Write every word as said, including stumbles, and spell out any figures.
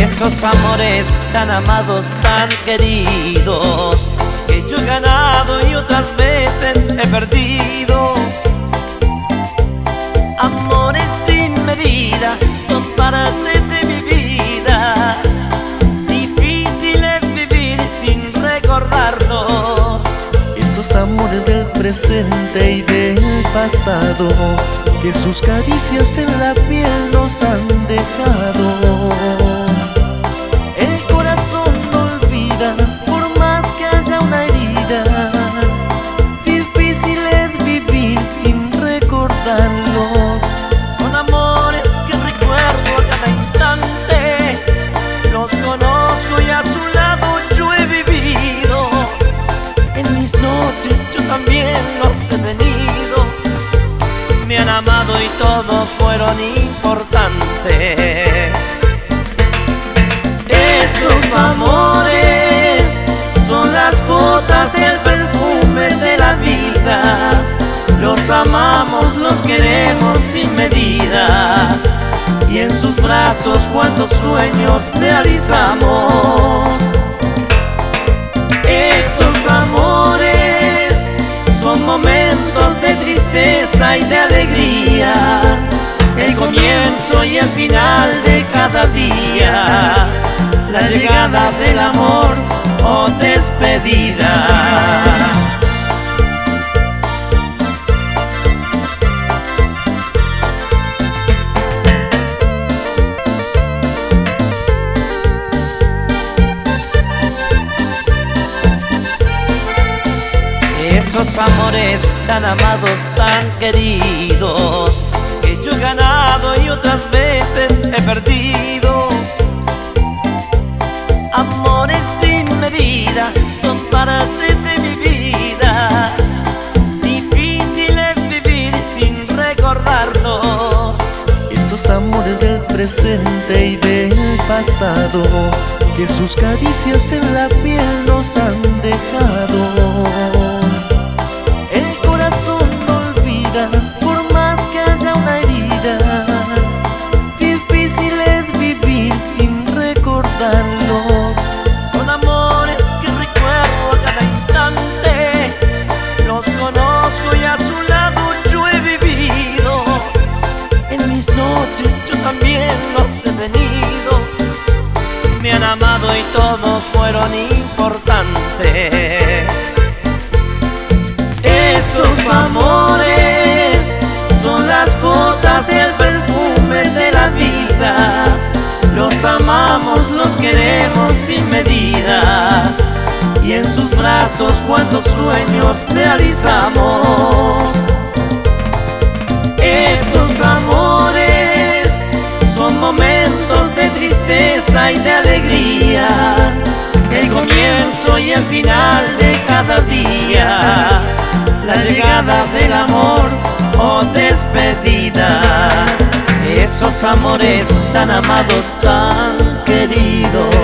Esos amores tan amados, tan queridos, que yo he ganado y otras veces he perdido. Amores sin medida son parte de mi vida. Difícil es vivir sin recordarlos. Esos amores del presente y del pasado, que sus caricias en la piel nos han dejado. El corazón no olvida por más que haya una herida. Difícil es vivir sin recordarlos. Son amores que recuerdo a cada instante. Los conozco y a su lado yo he vivido. En mis noches yo también los he tenido. Me han amado y todos fueron importantes. Esos amores son las gotas del perfume de la vida. Los amamos, los queremos sin medida. Y en sus brazos cuantos sueños realizamos. Esos amores son momentos de tristeza y de alegría, el comienzo y el final de cada día, la llegada del amor o despedida. Esos amores tan amados, tan queridos, que yo he ganado y otras veces he perdido. Amores sin medida son parte de mi vida. Difícil es vivir sin recordarlos. Esos amores del presente y del pasado, que sus caricias en la piel nos han dejado. Por más que haya una herida, difícil es vivir sin recordarlos. Son amores que recuerdo a cada instante. Los conozco y a su lado yo he vivido. En mis noches yo también los he tenido. Me han amado y todos fueron importantes. Esos amores son las gotas del perfume de la vida. Los amamos, los queremos sin medida. Y en sus brazos cuantos sueños realizamos. Esos amores son momentos de tristeza y de alegría, el comienzo y el final de cada día, la llegada del amor o despedida. Esos amores tan amados, tan queridos.